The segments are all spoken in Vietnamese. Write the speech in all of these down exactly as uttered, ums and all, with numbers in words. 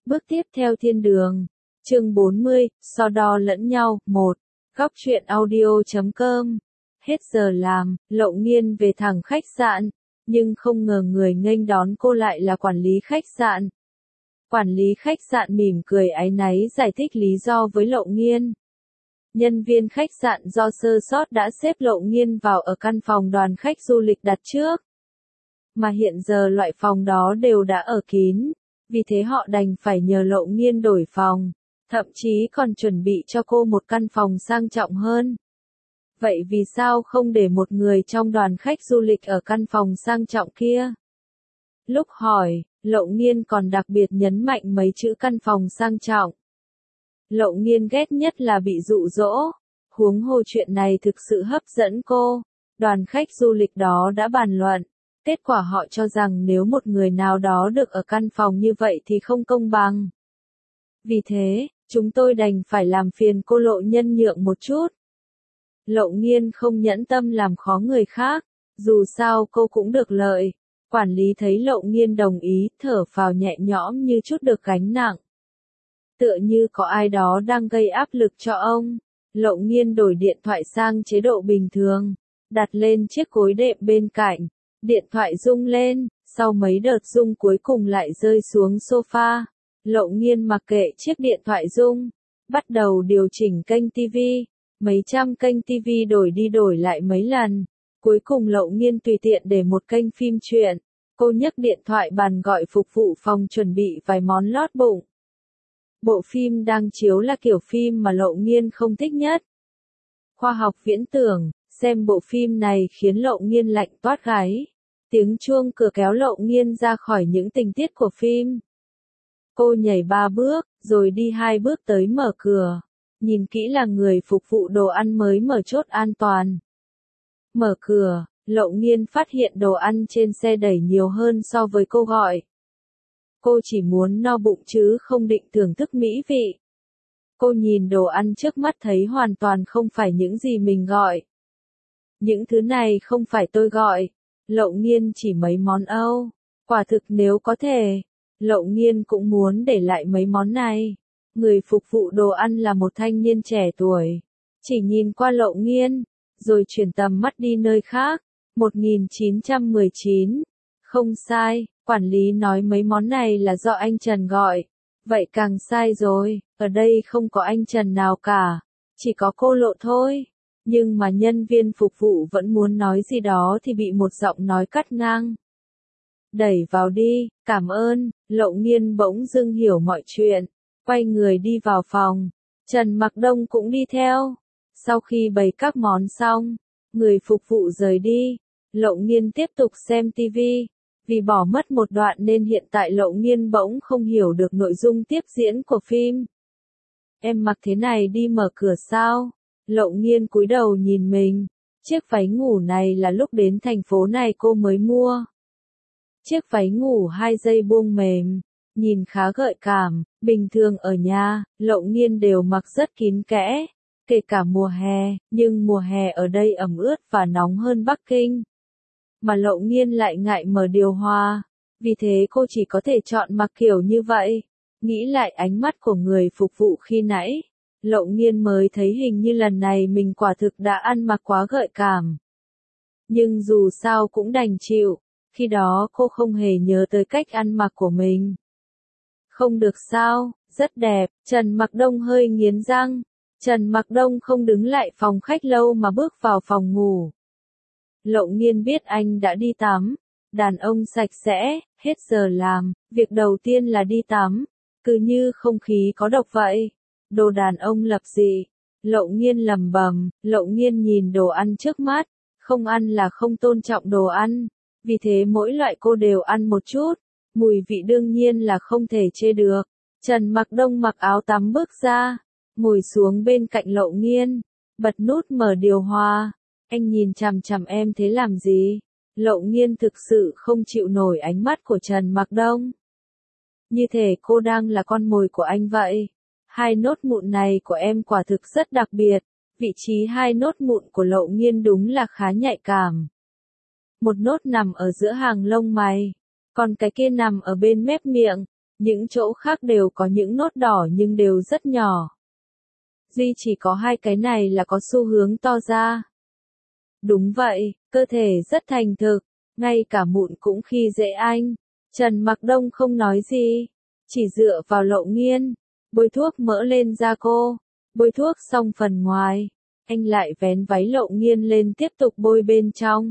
Bước tiếp theo thiên đường. Chương bốn mươi, so đo lẫn nhau, một. Góc truyện audio chấm com. Hết giờ làm, Lậu Nghiên về thẳng khách sạn, nhưng không ngờ người nghênh đón cô lại là quản lý khách sạn. Quản lý khách sạn mỉm cười áy náy giải thích lý do với Lậu Nghiên. Nhân viên khách sạn do sơ sót đã xếp Lậu Nghiên vào ở căn phòng đoàn khách du lịch đặt trước. Mà hiện giờ loại phòng đó đều đã ở kín, vì thế họ đành phải nhờ Lậu Nghiên đổi phòng, thậm chí còn chuẩn bị cho cô một căn phòng sang trọng hơn. Vậy vì sao không để một người trong đoàn khách du lịch ở căn phòng sang trọng kia? Lúc hỏi, Lậu Nghiên còn đặc biệt nhấn mạnh mấy chữ căn phòng sang trọng. Lậu Nghiên ghét nhất là bị dụ dỗ, huống hồ chuyện này thực sự hấp dẫn cô. Đoàn khách du lịch đó đã bàn luận, kết quả họ cho rằng nếu một người nào đó được ở căn phòng như vậy thì không công bằng. Vì thế, chúng tôi đành phải làm phiền cô Lộ nhân nhượng một chút. Lậu Nghiên không nhẫn tâm làm khó người khác, dù sao cô cũng được lợi. Quản lý thấy Lậu Nghiên đồng ý, thở phào nhẹ nhõm như chút được gánh nặng. Tựa như có ai đó đang gây áp lực cho ông. Lậu Nghiên đổi điện thoại sang chế độ bình thường, đặt lên chiếc gối đệm bên cạnh. Điện thoại rung lên, sau mấy đợt rung cuối cùng lại rơi xuống sofa. Lậu Nghiên mặc kệ chiếc điện thoại rung, bắt đầu điều chỉnh kênh ti vi. Mấy trăm kênh ti vi đổi đi đổi lại mấy lần. Cuối cùng Lậu Nghiên tùy tiện để một kênh phim truyện. Cô nhấc điện thoại bàn gọi phục vụ phòng chuẩn bị vài món lót bụng. Bộ phim đang chiếu là kiểu phim mà Lậu Nghiên không thích nhất. Khoa học viễn tưởng, xem bộ phim này khiến Lậu Nghiên lạnh toát gáy. Tiếng chuông cửa kéo Lậu Nghiên ra khỏi những tình tiết của phim. Cô nhảy ba bước, rồi đi hai bước tới mở cửa. Nhìn kỹ là người phục vụ đồ ăn mới mở chốt an toàn. Mở cửa, Lậu Nghiên phát hiện đồ ăn trên xe đẩy nhiều hơn so với cô gọi. Cô chỉ muốn no bụng chứ không định thưởng thức mỹ vị. Cô nhìn đồ ăn trước mắt thấy hoàn toàn không phải những gì mình gọi. Những thứ này không phải tôi gọi. Lậu Nghiên chỉ mấy món Âu. Quả thực nếu có thể, Lậu Nghiên cũng muốn để lại mấy món này. Người phục vụ đồ ăn là một thanh niên trẻ tuổi. Chỉ nhìn qua Lậu Nghiên, rồi chuyển tầm mắt đi nơi khác. một nghìn chín trăm mười chín. Không sai, quản lý nói mấy món này là do anh Trần gọi. Vậy càng sai rồi, ở đây không có anh Trần nào cả. Chỉ có cô Lộ thôi. Nhưng mà nhân viên phục vụ vẫn muốn nói gì đó thì bị một giọng nói cắt ngang. Đẩy vào đi, cảm ơn. Lậu Nghiên bỗng dưng hiểu mọi chuyện. Quay người đi vào phòng. Trần Mặc Đông cũng đi theo. Sau khi bày các món xong, người phục vụ rời đi. Lậu Nghiên tiếp tục xem ti vi. Vì bỏ mất một đoạn nên hiện tại Lậu Nghiên bỗng không hiểu được nội dung tiếp diễn của phim. Em mặc thế này đi mở cửa sao? Lậu Nghiên cúi đầu nhìn mình. Chiếc váy ngủ này là lúc đến thành phố này cô mới mua. Chiếc váy ngủ hai dây buông mềm, nhìn khá gợi cảm. Bình thường ở nhà, Lậu Nghiên đều mặc rất kín kẽ, kể cả mùa hè, nhưng mùa hè ở đây ẩm ướt và nóng hơn Bắc Kinh. Mà Lậu Nghiên lại ngại mở điều hòa, vì thế cô chỉ có thể chọn mặc kiểu như vậy. Nghĩ lại ánh mắt của người phục vụ khi nãy, Lậu Nghiên mới thấy hình như lần này mình quả thực đã ăn mặc quá gợi cảm. Nhưng dù sao cũng đành chịu, khi đó cô không hề nhớ tới cách ăn mặc của mình. Không được sao, rất đẹp. Trần Mặc Đông hơi nghiến răng. Trần Mặc Đông không đứng lại phòng khách lâu mà bước vào phòng ngủ. Lậu Nghiên biết anh đã đi tắm. Đàn ông sạch sẽ, hết giờ làm, việc đầu tiên là đi tắm. Cứ như không khí có độc vậy. Đồ đàn ông lập dị. Lậu Nghiên lẩm bẩm. Lậu Nghiên nhìn đồ ăn trước mắt. Không ăn là không tôn trọng đồ ăn. Vì thế mỗi loại cô đều ăn một chút. Mùi vị đương nhiên là không thể chê được. Trần Mặc Đông mặc áo tắm bước ra, ngồi xuống bên cạnh Lậu Nghiên, bật nút mở điều hòa. Anh nhìn chằm chằm em thế làm gì? Lậu Nghiên thực sự không chịu nổi ánh mắt của Trần Mặc Đông. Như thể cô đang là con mồi của anh vậy. Hai nốt mụn này của em quả thực rất đặc biệt. Vị trí hai nốt mụn của Lậu Nghiên đúng là khá nhạy cảm. Một nốt nằm ở giữa hàng lông mày, còn cái kia nằm ở bên mép miệng. Những chỗ khác đều có những nốt đỏ nhưng đều rất nhỏ. Duy chỉ có hai cái này là có xu hướng to ra. Đúng vậy, cơ thể rất thành thực, ngay cả mụn cũng khi dễ anh. Trần Mặc Đông không nói gì, chỉ dựa vào Lộ Nghiên, bôi thuốc mỡ lên da cô. Bôi thuốc xong phần ngoài, anh lại vén váy Lộ Nghiên lên tiếp tục bôi bên trong.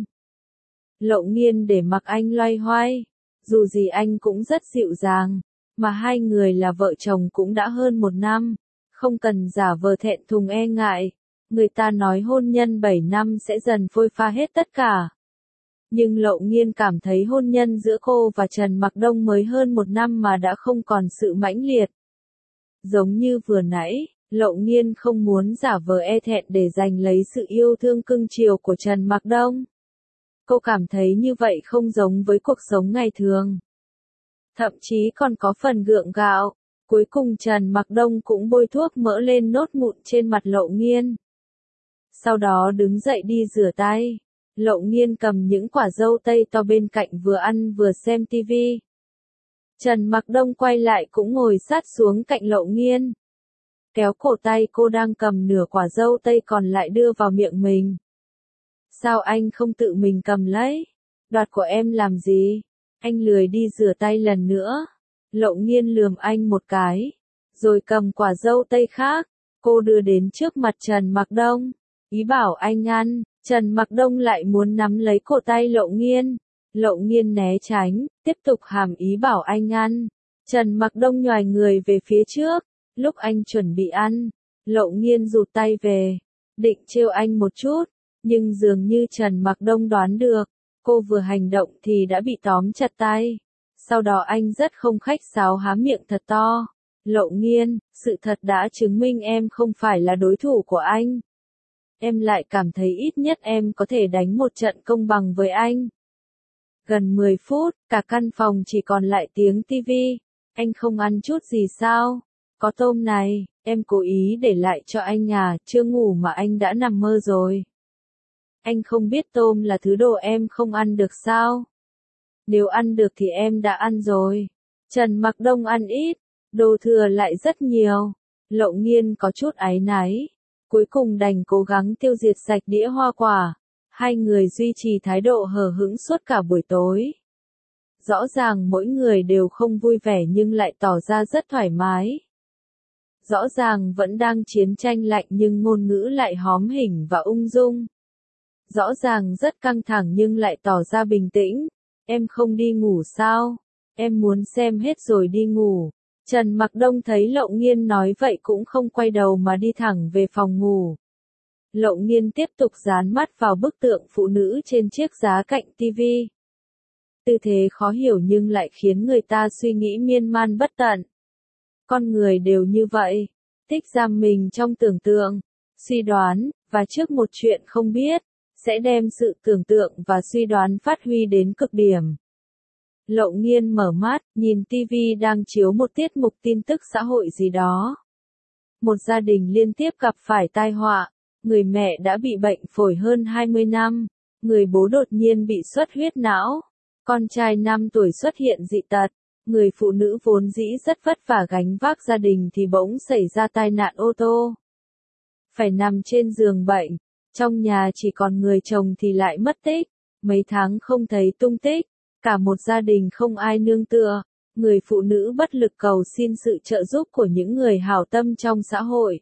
Lộ Nghiên để mặc anh loay hoay, dù gì anh cũng rất dịu dàng, mà hai người là vợ chồng cũng đã hơn một năm, không cần giả vờ thẹn thùng e ngại. Người ta nói hôn nhân bảy năm sẽ dần phôi pha hết tất cả. Nhưng Lộ Nghiên cảm thấy hôn nhân giữa cô và Trần Mặc Đông mới hơn một năm mà đã không còn sự mãnh liệt. Giống như vừa nãy, Lộ Nghiên không muốn giả vờ e thẹn để giành lấy sự yêu thương cưng chiều của Trần Mặc Đông. Cô cảm thấy như vậy không giống với cuộc sống ngày thường. Thậm chí còn có phần gượng gạo. Cuối cùng Trần Mặc Đông cũng bôi thuốc mỡ lên nốt mụn trên mặt Lộ Nghiên. Sau đó đứng dậy đi rửa tay. Lộ Nghiên cầm những quả dâu tây to bên cạnh vừa ăn vừa xem tivi. Trần Mặc Đông quay lại cũng ngồi sát xuống cạnh Lộ Nghiên. Kéo cổ tay cô đang cầm nửa quả dâu tây còn lại đưa vào miệng mình. Sao anh không tự mình cầm lấy? Đoạt của em làm gì? Anh lười đi rửa tay lần nữa. Lộ Nghiên lườm anh một cái, rồi cầm quả dâu tây khác, cô đưa đến trước mặt Trần Mặc Đông, ý bảo anh ăn. Trần Mặc Đông lại muốn nắm lấy cổ tay Lộ Nghiên. Lộ Nghiên né tránh, tiếp tục hàm ý bảo anh ăn. Trần Mặc Đông nhoài người về phía trước, lúc anh chuẩn bị ăn, Lộ Nghiên rụt tay về, định trêu anh một chút, nhưng dường như Trần Mặc Đông đoán được, cô vừa hành động thì đã bị tóm chặt tay. Sau đó anh rất không khách sáo há miệng thật to. Lộ Nghiên, sự thật đã chứng minh em không phải là đối thủ của anh. Em lại cảm thấy ít nhất em có thể đánh một trận công bằng với anh. Gần mười phút, cả căn phòng chỉ còn lại tiếng tivi. Anh không ăn chút gì sao? Có tôm này, em cố ý để lại cho anh à, chưa ngủ mà anh đã nằm mơ rồi. Anh không biết tôm là thứ đồ em không ăn được sao? Nếu ăn được thì em đã ăn rồi. Trần Mặc Đông ăn ít, đồ thừa lại rất nhiều. Lộ Nghiên có chút áy náy. Cuối cùng đành cố gắng tiêu diệt sạch đĩa hoa quả. Hai người duy trì thái độ hờ hững suốt cả buổi tối. Rõ ràng mỗi người đều không vui vẻ nhưng lại tỏ ra rất thoải mái. Rõ ràng vẫn đang chiến tranh lạnh nhưng ngôn ngữ lại hóm hỉnh và ung dung. Rõ ràng rất căng thẳng nhưng lại tỏ ra bình tĩnh. Em không đi ngủ sao? Em muốn xem hết rồi đi ngủ. Trần Mặc Đông thấy Lộ Nghiên nói vậy cũng không quay đầu mà đi thẳng về phòng ngủ. Lộ Nghiên tiếp tục dán mắt vào bức tượng phụ nữ trên chiếc giá cạnh tivi. Tư thế khó hiểu nhưng lại khiến người ta suy nghĩ miên man bất tận. Con người đều như vậy, thích giam mình trong tưởng tượng, suy đoán, và trước một chuyện không biết, sẽ đem sự tưởng tượng và suy đoán phát huy đến cực điểm. Lộ Nghiên mở mắt, nhìn tivi đang chiếu một tiết mục tin tức xã hội gì đó. Một gia đình liên tiếp gặp phải tai họa, người mẹ đã bị bệnh phổi hơn hai mươi năm, người bố đột nhiên bị xuất huyết não, con trai năm tuổi xuất hiện dị tật, người phụ nữ vốn dĩ rất vất vả gánh vác gia đình thì bỗng xảy ra tai nạn ô tô. Phải nằm trên giường bệnh, trong nhà chỉ còn người chồng thì lại mất tích, mấy tháng không thấy tung tích, cả một gia đình không ai nương tựa, người phụ nữ bất lực cầu xin sự trợ giúp của những người hảo tâm trong xã hội.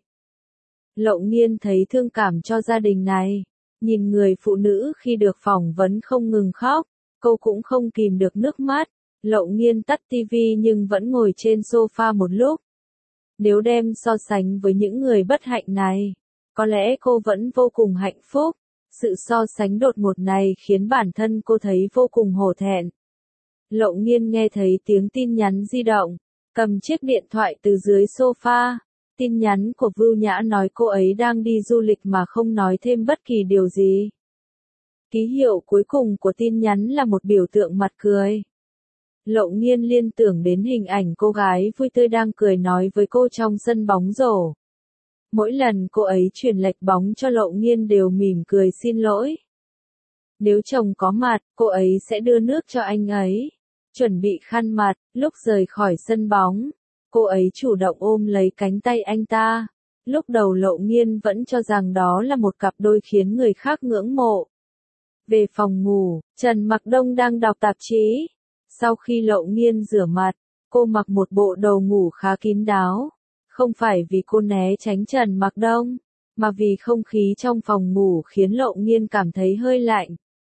Lộ Nghiên thấy thương cảm cho gia đình này, nhìn người phụ nữ khi được phỏng vấn không ngừng khóc, cô cũng không kìm được nước mắt. Lộ Nghiên tắt tivi nhưng vẫn ngồi trên sofa một lúc. Nếu đem so sánh với những người bất hạnh này, có lẽ cô vẫn vô cùng hạnh phúc. Sự so sánh đột ngột này khiến bản thân cô thấy vô cùng hổ thẹn. Lộ Nghiên nghe thấy tiếng tin nhắn di động, cầm chiếc điện thoại từ dưới sofa. Tin nhắn của Vưu Nhã nói cô ấy đang đi du lịch mà không nói thêm bất kỳ điều gì. Ký hiệu cuối cùng của tin nhắn là một biểu tượng mặt cười. Lộ Nghiên liên tưởng đến hình ảnh cô gái vui tươi đang cười nói với cô trong sân bóng rổ. Mỗi lần cô ấy chuyển lệch bóng cho Lộ Nghiên đều mỉm cười xin lỗi. Nếu chồng có mặt, cô ấy sẽ đưa nước cho anh ấy. chuẩn bị khăn mặt, lúc rời khỏi sân bóng, cô ấy chủ động ôm lấy cánh tay anh ta. Lúc đầu Lộ Nghiên vẫn cho rằng đó là một cặp đôi khiến người khác ngưỡng mộ. Về phòng ngủ, Trần Mặc Đông đang đọc tạp chí. Sau khi Lộ Nghiên rửa mặt, cô mặc một bộ đồ ngủ khá kín đáo. Không phải vì cô né tránh Trần Mặc Đông, mà vì không khí trong phòng ngủ khiến Lộ Nghiên cảm thấy hơi lạnh.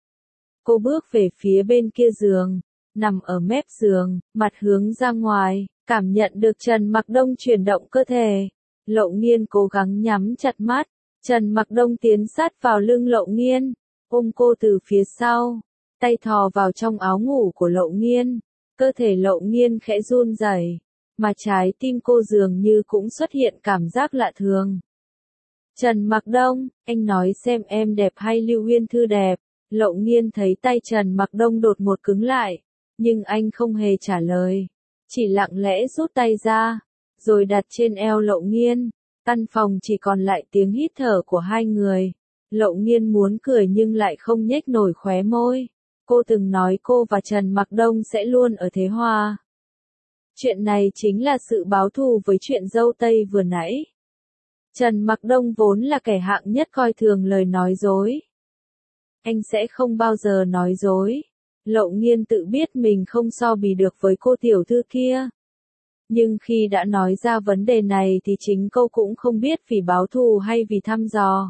Cô bước về phía bên kia giường, nằm ở mép giường, mặt hướng ra ngoài, cảm nhận được Trần Mặc Đông chuyển động cơ thể. Lộ Nghiên cố gắng nhắm chặt mắt, Trần Mặc Đông tiến sát vào lưng Lộ Nghiên, ôm cô từ phía sau, tay thò vào trong áo ngủ của Lộ Nghiên, cơ thể Lộ Nghiên khẽ run rẩy, mà trái tim cô dường như cũng xuất hiện cảm giác lạ thường. Trần Mặc Đông, anh nói xem em đẹp hay Lưu Huyên Thư đẹp? Lộ Nghiên thấy tay Trần Mặc Đông đột ngột cứng lại, nhưng anh không hề trả lời, chỉ lặng lẽ rút tay ra, rồi đặt trên eo Lộ Nghiên. Căn phòng chỉ còn lại tiếng hít thở của hai người. Lộ Nghiên muốn cười nhưng lại không nhếch nổi khóe môi. Cô từng nói cô và Trần Mặc Đông sẽ luôn ở thế hòa. Chuyện này chính là sự báo thù với chuyện dâu tây vừa nãy. Trần Mặc Đông vốn là kẻ hạng nhất coi thường lời nói dối. Anh sẽ không bao giờ nói dối. Lộ Nghiên tự biết mình không so bì được với cô tiểu thư kia. Nhưng khi đã nói ra vấn đề này thì chính cô cũng không biết vì báo thù hay vì thăm dò.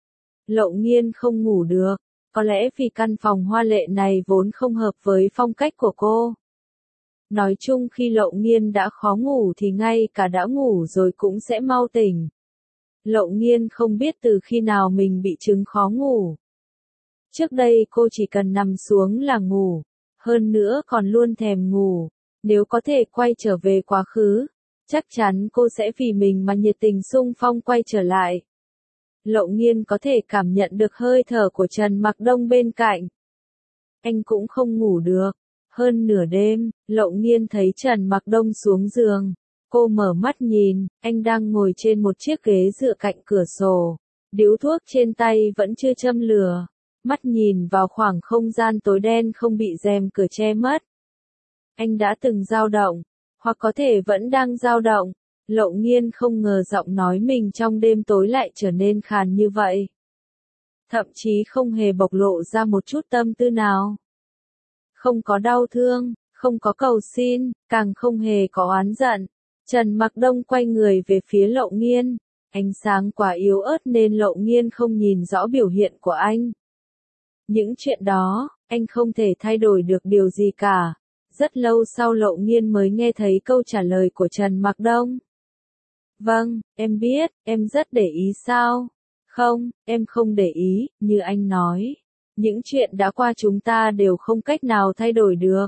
Lộ Nghiên không ngủ được, có lẽ vì căn phòng hoa lệ này vốn không hợp với phong cách của cô. Nói chung khi Lộ Nghiên đã khó ngủ thì ngay cả đã ngủ rồi cũng sẽ mau tỉnh. Lộ Nghiên không biết từ khi nào mình bị chứng khó ngủ. Trước đây cô chỉ cần nằm xuống là ngủ, hơn nữa còn luôn thèm ngủ. Nếu có thể quay trở về quá khứ, chắc chắn cô sẽ vì mình mà nhiệt tình xung phong quay trở lại. Lộ Nghiên có thể cảm nhận được hơi thở của Trần Mặc Đông bên cạnh. Anh cũng không ngủ được. Hơn nửa đêm, Lộ Nghiên thấy Trần Mặc Đông xuống giường. Cô mở mắt nhìn, anh đang ngồi trên một chiếc ghế dựa cạnh cửa sổ. Điếu thuốc trên tay vẫn chưa châm lửa. Mắt nhìn vào khoảng không gian tối đen không bị rèm cửa che mất. Anh đã từng dao động, hoặc có thể vẫn đang dao động. Lộ Nghiên không ngờ giọng nói mình trong đêm tối lại trở nên khàn như vậy. Thậm chí không hề bộc lộ ra một chút tâm tư nào. Không có đau thương, không có cầu xin, càng không hề có oán giận. Trần Mặc Đông quay người về phía Lộ Nghiên. Ánh sáng quá yếu ớt nên Lộ Nghiên không nhìn rõ biểu hiện của anh. Những chuyện đó, anh không thể thay đổi được điều gì cả. Rất lâu sau Lộ Nghiên mới nghe thấy câu trả lời của Trần Mặc Đông. Vâng, em biết, em rất để ý sao? Không, em không để ý, như anh nói. Những chuyện đã qua chúng ta đều không cách nào thay đổi được.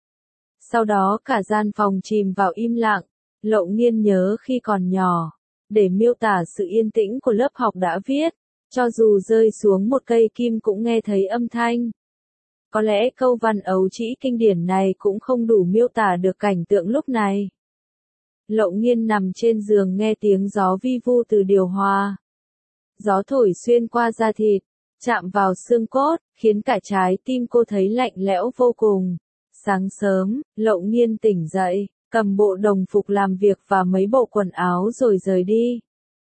Sau đó cả gian phòng chìm vào im lặng. Lộ Nghiên nhớ khi còn nhỏ, để miêu tả sự yên tĩnh của lớp học đã viết, cho dù rơi xuống một cây kim cũng nghe thấy âm thanh. Có lẽ câu văn ấu trĩ kinh điển này cũng không đủ miêu tả được cảnh tượng lúc này. Lộ Nghiên nằm trên giường nghe tiếng gió vi vu từ điều hòa. Gió thổi xuyên qua da thịt, chạm vào xương cốt, khiến cả trái tim cô thấy lạnh lẽo vô cùng. Sáng sớm, Lộ Nghiên tỉnh dậy, cầm bộ đồng phục làm việc và mấy bộ quần áo rồi rời đi.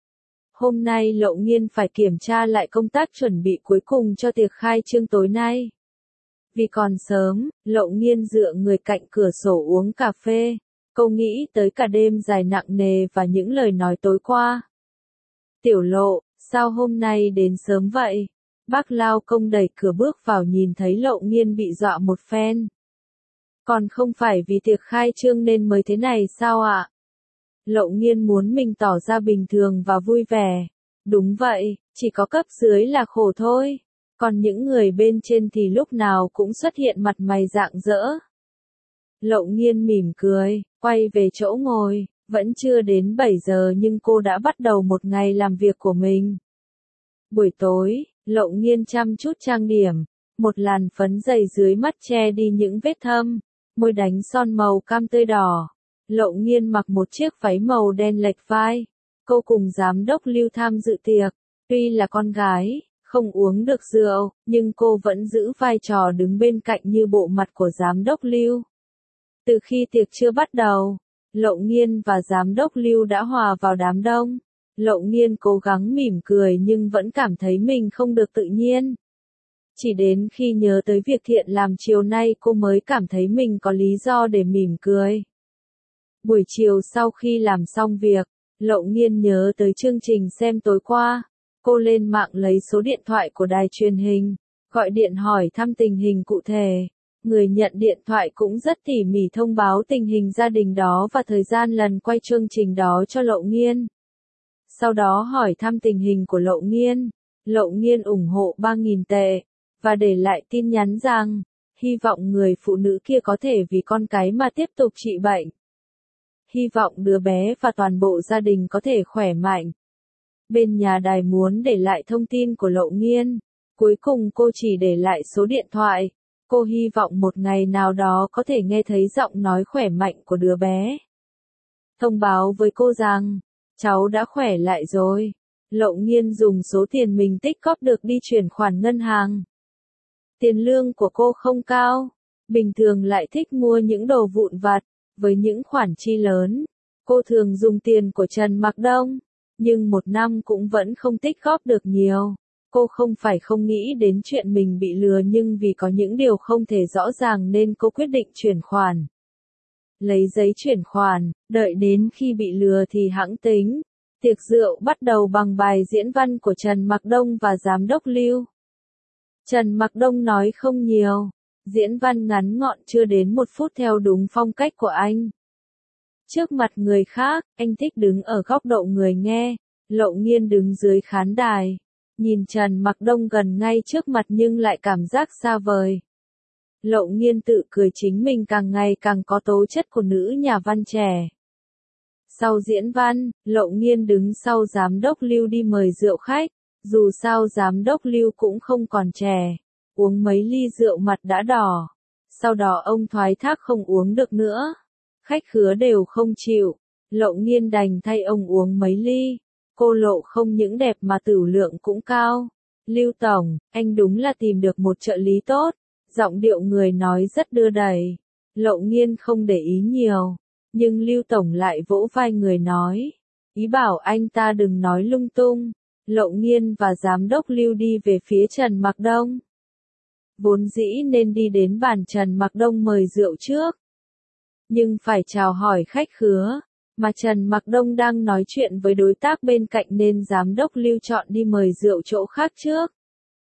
Hôm nay Lộ Nghiên phải kiểm tra lại công tác chuẩn bị cuối cùng cho tiệc khai trương tối nay. Vì còn sớm, Lộ Nghiên dựa người cạnh cửa sổ uống cà phê. Cô nghĩ tới cả đêm dài nặng nề và những lời nói tối qua. Tiểu Lộ, sao hôm nay đến sớm vậy? Bác lao công đẩy cửa bước vào nhìn thấy Lộ Nghiên bị dọa một phen. Còn không phải vì tiệc khai trương nên mới thế này sao ạ? Lộ Nghiên muốn mình tỏ ra bình thường và vui vẻ. Đúng vậy, chỉ có cấp dưới là khổ thôi. Còn những người bên trên thì lúc nào cũng xuất hiện mặt mày rạng rỡ. Lộ Nghiên mỉm cười, quay về chỗ ngồi, vẫn chưa đến bảy giờ nhưng cô đã bắt đầu một ngày làm việc của mình. Buổi tối, Lộ Nghiên chăm chút trang điểm, một làn phấn dày dưới mắt che đi những vết thâm, môi đánh son màu cam tươi đỏ. Lộ Nghiên mặc một chiếc váy màu đen lệch vai. Cô cùng giám đốc Lưu tham dự tiệc, tuy là con gái, không uống được rượu, nhưng cô vẫn giữ vai trò đứng bên cạnh như bộ mặt của giám đốc Lưu. Từ khi tiệc chưa bắt đầu, Lộ Nghiên và Giám đốc Lưu đã hòa vào đám đông. Lộ Nghiên cố gắng mỉm cười nhưng vẫn cảm thấy mình không được tự nhiên. Chỉ đến khi nhớ tới việc Thiện làm chiều nay cô mới cảm thấy mình có lý do để mỉm cười. Buổi chiều sau khi làm xong việc, Lộ Nghiên nhớ tới chương trình xem tối qua. Cô lên mạng lấy số điện thoại của đài truyền hình, gọi điện hỏi thăm tình hình cụ thể. Người nhận điện thoại cũng rất tỉ mỉ thông báo tình hình gia đình đó và thời gian lần quay chương trình đó cho Lộ Nghiên. Sau đó hỏi thăm tình hình của Lộ Nghiên. Lộ Nghiên ủng hộ ba nghìn tệ, và để lại tin nhắn rằng, hy vọng người phụ nữ kia có thể vì con cái mà tiếp tục trị bệnh. Hy vọng đứa bé và toàn bộ gia đình có thể khỏe mạnh. Bên nhà đài muốn để lại thông tin của Lộ Nghiên. Cuối cùng cô chỉ để lại số điện thoại. Cô hy vọng một ngày nào đó có thể nghe thấy giọng nói khỏe mạnh của đứa bé. Thông báo với cô rằng, cháu đã khỏe lại rồi. Lộ Nghiên dùng số tiền mình tích góp được đi chuyển khoản ngân hàng. Tiền lương của cô không cao, bình thường lại thích mua những đồ vụn vặt. Với những khoản chi lớn, cô thường dùng tiền của Trần Mặc Đông, nhưng một năm cũng vẫn không tích góp được nhiều. Cô không phải không nghĩ đến chuyện mình bị lừa nhưng vì có những điều không thể rõ ràng nên cô quyết định chuyển khoản. Lấy giấy chuyển khoản, đợi đến khi bị lừa thì hẵng tính. Tiệc rượu bắt đầu bằng bài diễn văn của Trần Mặc Đông và Giám đốc Lưu. Trần Mặc Đông nói không nhiều. Diễn văn ngắn ngọn chưa đến một phút theo đúng phong cách của anh. Trước mặt người khác, anh thích đứng ở góc độ người nghe. Lộ Nghiên đứng dưới khán đài. Nhìn Trần Mặc Đông gần ngay trước mặt nhưng lại cảm giác xa vời. Lộ Nghiên tự cười chính mình càng ngày càng có tố chất của nữ nhà văn trẻ. Sau diễn văn, Lộ Nghiên đứng sau Giám đốc Lưu đi mời rượu khách. Dù sao Giám đốc Lưu cũng không còn trẻ. Uống mấy ly rượu mặt đã đỏ. Sau đó ông thoái thác không uống được nữa. Khách khứa đều không chịu. Lộ Nghiên đành thay ông uống mấy ly. Cô Lộ không những đẹp mà tửu lượng cũng cao. Lưu Tổng, anh đúng là tìm được một trợ lý tốt. Giọng điệu người nói rất đưa đẩy. Lộ Nghiên không để ý nhiều. Nhưng Lưu Tổng lại vỗ vai người nói. Ý bảo anh ta đừng nói lung tung. Lộ Nghiên và Giám đốc Lưu đi về phía Trần Mặc Đông. Vốn dĩ nên đi đến bàn Trần Mặc Đông mời rượu trước. Nhưng phải chào hỏi khách khứa, mà Trần Mặc Đông đang nói chuyện với đối tác bên cạnh nên Giám đốc Lưu chọn đi mời rượu chỗ khác trước.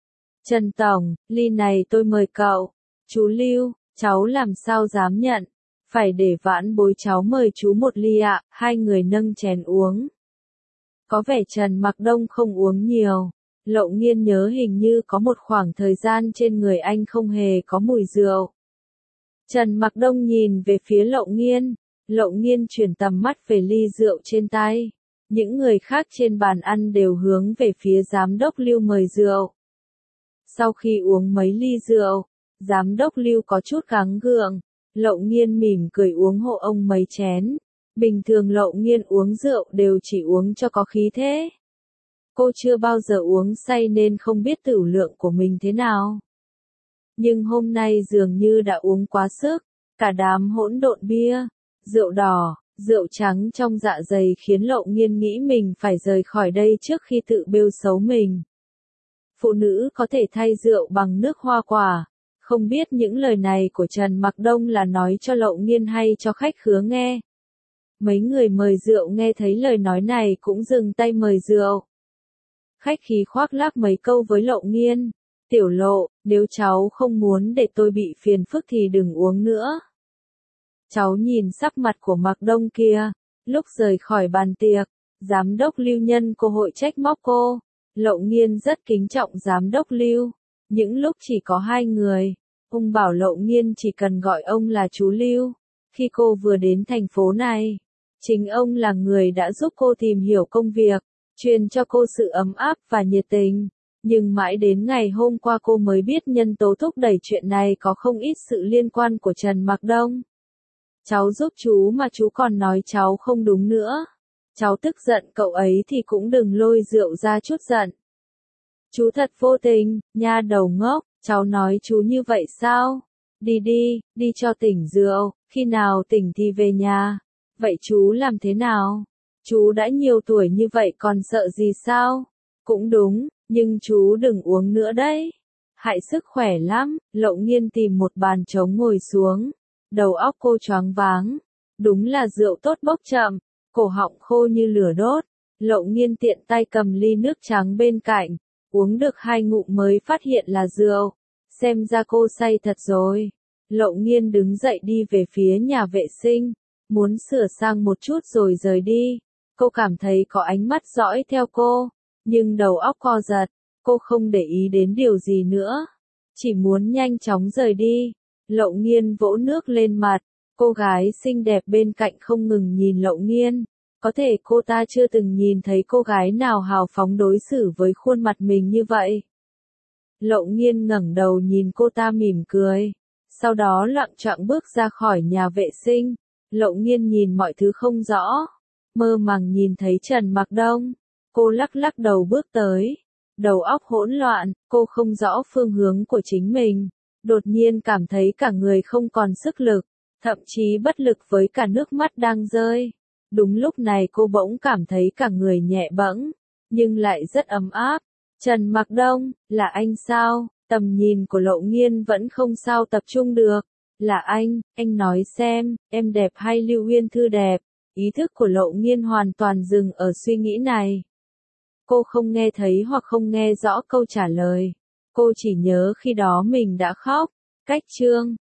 Trần Tổng, ly này tôi mời cậu. Chú Lưu, cháu làm sao dám nhận. Phải để vãn bối cháu mời chú một ly ạ, hai người nâng chén uống. Có vẻ Trần Mặc Đông không uống nhiều. Lộ Nghiên nhớ hình như có một khoảng thời gian trên người anh không hề có mùi rượu. Trần Mặc Đông nhìn về phía Lộ Nghiên. Lộ Nghiên chuyển tầm mắt về ly rượu trên tay. Những người khác trên bàn ăn đều hướng về phía Giám đốc Lưu mời rượu. Sau khi uống mấy ly rượu, Giám đốc Lưu có chút gắng gượng. Lộ Nghiên mỉm cười uống hộ ông mấy chén. Bình thường Lộ Nghiên uống rượu đều chỉ uống cho có khí thế. Cô chưa bao giờ uống say nên không biết tửu lượng của mình thế nào. Nhưng hôm nay dường như đã uống quá sức, cả đám hỗn độn bia, rượu đỏ, rượu trắng trong dạ dày khiến Lộ Nghiên nghĩ mình phải rời khỏi đây trước khi tự bêu xấu mình. Phụ nữ có thể thay rượu bằng nước hoa quả. Không biết những lời này của Trần Mặc Đông là nói cho Lộ Nghiên hay cho khách khứa nghe. Mấy người mời rượu nghe thấy lời nói này cũng dừng tay mời rượu. Khách khí khoác lác mấy câu với Lộ Nghiên. Tiểu Lộ, nếu cháu không muốn để tôi bị phiền phức thì đừng uống nữa. Cháu nhìn sắc mặt của Mặc Đông kia. Lúc rời khỏi bàn tiệc, Giám đốc Lưu nhân cơ hội trách móc cô. Lộ Nghiên rất kính trọng Giám đốc Lưu. Những lúc chỉ có hai người, ông bảo Lộ Nghiên chỉ cần gọi ông là chú Lưu. Khi cô vừa đến thành phố này, chính ông là người đã giúp cô tìm hiểu công việc, truyền cho cô sự ấm áp và nhiệt tình. Nhưng mãi đến ngày hôm qua cô mới biết nhân tố thúc đẩy chuyện này có không ít sự liên quan của Trần Mặc Đông. Cháu giúp chú mà chú còn nói cháu không đúng nữa. Cháu tức giận cậu ấy thì cũng đừng lôi rượu ra chút giận. Chú thật vô tình, nha đầu ngốc, cháu nói chú như vậy sao? Đi đi, đi cho tỉnh rượu. Khi nào tỉnh thì về nhà. Vậy chú làm thế nào? Chú đã nhiều tuổi như vậy còn sợ gì sao? Cũng đúng, nhưng chú đừng uống nữa đấy. Hại sức khỏe lắm. Lậu Nghiên tìm một bàn trống ngồi xuống. Đầu óc cô choáng váng. Đúng là rượu tốt bốc chậm, cổ họng khô như lửa đốt. Lậu Nghiên tiện tay cầm ly nước trắng bên cạnh, uống được hai ngụm mới phát hiện là rượu. Xem ra cô say thật rồi. Lậu Nghiên đứng dậy đi về phía nhà vệ sinh, muốn sửa sang một chút rồi rời đi. Cô cảm thấy có ánh mắt dõi theo cô, nhưng đầu óc co giật, cô không để ý đến điều gì nữa, chỉ muốn nhanh chóng rời đi. Lậu Nghiên vỗ nước lên mặt, cô gái xinh đẹp bên cạnh không ngừng nhìn Lậu Nghiên. Có thể cô ta chưa từng nhìn thấy cô gái nào hào phóng đối xử với khuôn mặt mình như vậy. Lậu Nghiên ngẩng đầu nhìn cô ta mỉm cười, sau đó loạng choạng bước ra khỏi nhà vệ sinh. Lậu Nghiên nhìn mọi thứ không rõ, mơ màng nhìn thấy Trần Mặc Đông. Cô lắc lắc đầu bước tới, đầu óc hỗn loạn, cô không rõ phương hướng của chính mình. Đột nhiên cảm thấy cả người không còn sức lực, thậm chí bất lực với cả nước mắt đang rơi. Đúng lúc này cô bỗng cảm thấy cả người nhẹ bẫng, nhưng lại rất ấm áp. Trần Mặc Đông, là anh sao? Tầm nhìn của Lậu Nghiên vẫn không sao tập trung được. Là anh, anh nói xem, em đẹp hay Lưu Uyên Thư đẹp? Ý thức của Lậu Nghiên hoàn toàn dừng ở suy nghĩ này. Cô không nghe thấy hoặc không nghe rõ câu trả lời. Cô chỉ nhớ khi đó mình đã khóc. Cách chương